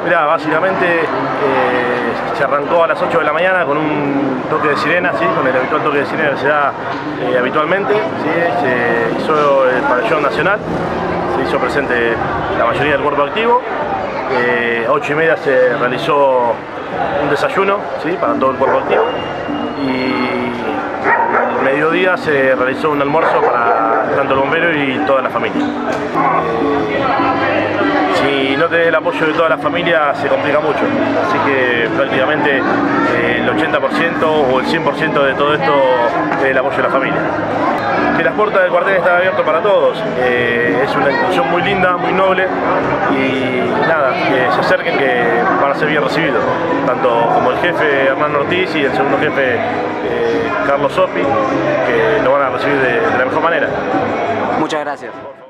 Mirá, básicamente se arrancó a las 8 de la mañana con un toque de sirena, ¿sí? Con el habitual toque de sirena que se da habitualmente, ¿sí? Se hizo el pabellón nacional, se hizo presente la mayoría del cuerpo activo. 8:30 se realizó un desayuno, ¿sí? Para todo el cuerpo activo, y al mediodía se realizó un almuerzo para tanto el bombero y toda la familia. Si no tenés el apoyo de toda la familia se complica mucho, así que prácticamente el 80% o el 100% de todo esto es el apoyo de la familia. Que las puertas del cuartel están abiertas para todos, es una institución muy linda, muy noble, y nada, que se acerquen, que van a ser bien recibidos, tanto como el jefe Hernán Ortiz y el segundo jefe Carlos Sopi, que lo van a recibir de la mejor manera. Muchas gracias.